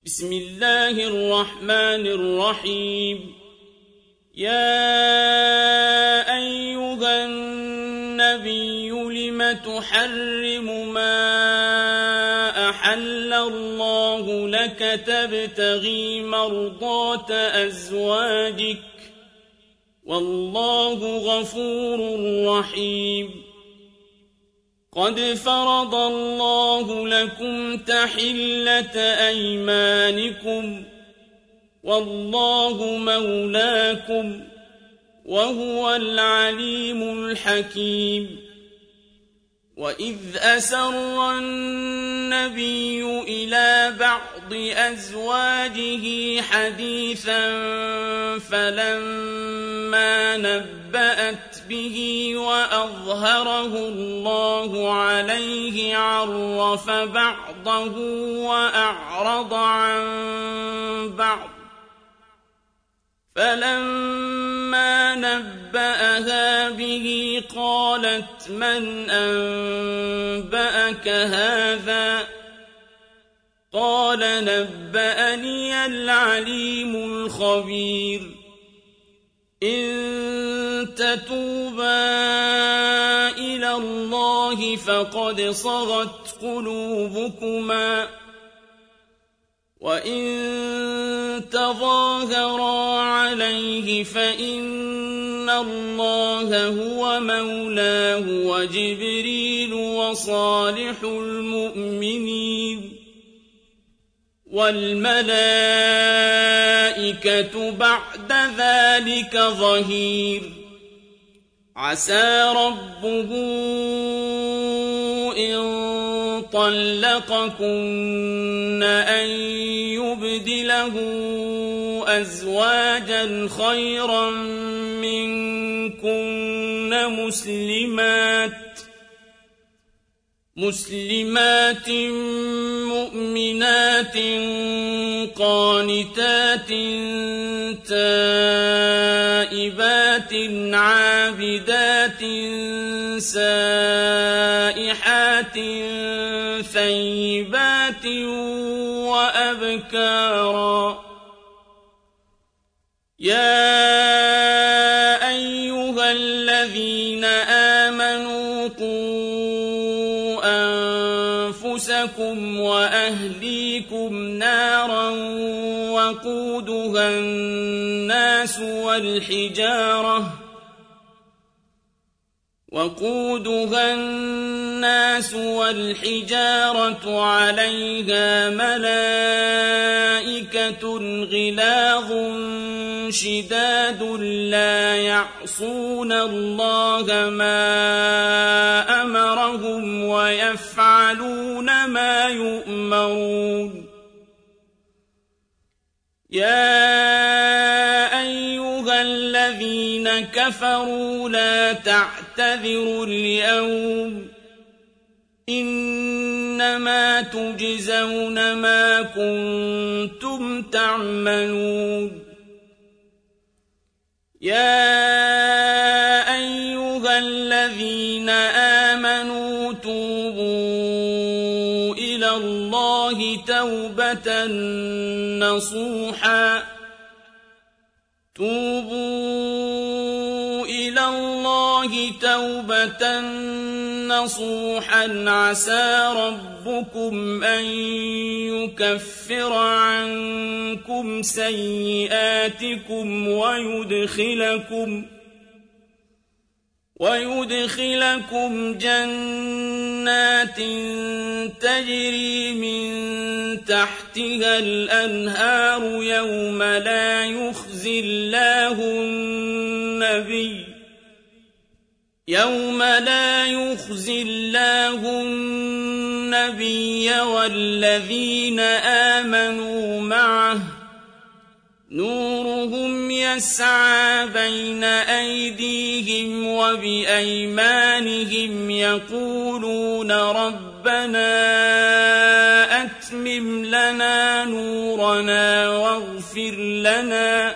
بسم الله الرحمن الرحيم يا أيها النبي لم تحرم ما أحل الله لك تبتغي مرضات أزواجك والله غفور رحيم قد فرض الله لكم تحلة أيمانكم والله مولاكم وهو العليم الحكيم وإذ أسر النبي إلى بعض أزواجه حديثا فلما نبأت به وأظهره الله عليه عرف بعضه وأعرض عن بعض فلما نبأها به قالت من أنبأك هذا قال نبأني العليم الخبير إن تتوبا إلى الله فقد صغت قلوبكما وإن تظاهرا عليه فإن الله هو مولاه وجبريل وصالح المؤمنين والملائكة بعد ذلك ظهير عسى ربه إن طلقكن أن يبدله أزواجا خيرا منكن مسلمات مؤمنات قانتات تائبات عابدات سائحات ثيبات وأبكارا يا أيها الذين آمنوا قوا أنفسكم وأهليكم نارا وقودها الناس والحجارة عليها ملائكة غلاظ شداد لا يعصون الله ما أمرهم ويفعلون ما يؤمرون يا أيها الذين كفروا لا تعتذروا اليوم إنما تجزون ما كنتم تعملون يا أيها الذين آمنوا توبوا إلى الله توبة نصوحا عسى ربكم أن يكفر عنكم سيئاتكم ويدخلكم جنات تجري من تحتها الأنهار يوم لا يخزي الله النبي والذين آمنوا معه نورهم يسعى بين أيديهم وبأيمانهم يقولون ربنا أتمم لنا نورنا واغفر لنا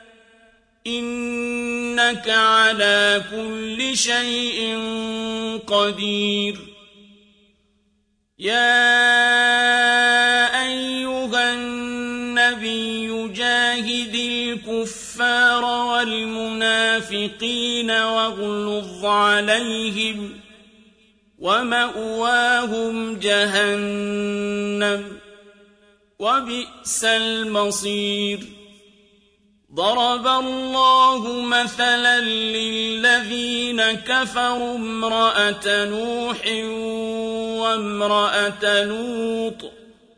إنك على كل شيء قدير يا أيها النبي جاهد الكفار والمنافقين واغلظ عليهم ومأواهم جهنم وبئس المصير ضرب الله مثلا للذين كفروا امرأة نوح وامرأة لوط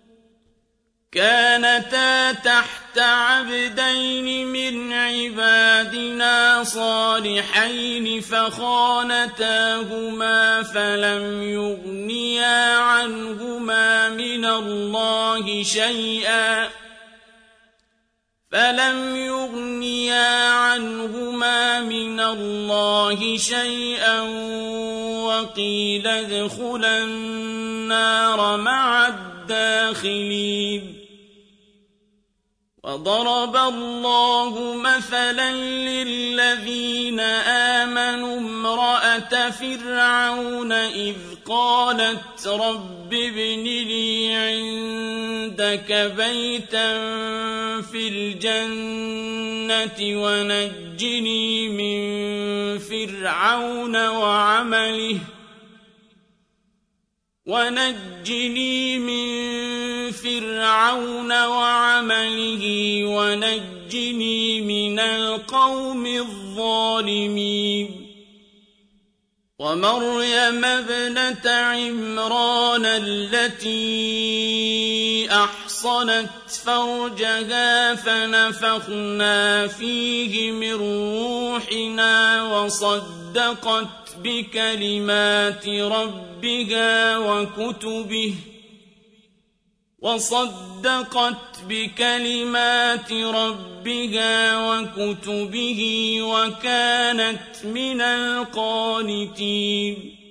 كانتا تحت عبدين من عبادنا صالحين فخانتاهما فلم يغنيا عنهما من الله شيئا وقيل ادخلا النار مع الداخلين وضرب الله مثلا للذين آمنوا امرأة فرعون إذ قالت رب ابن لي عندك بيتا في الجنة ونجني من فرعون وعمله ونجني من القوم الظالمين ومريم ابنة عمران التي أحصنت فرجها فنفخنا فيه من روحنا وصدقت بكلمات ربها وكتبه وكانت من القانتين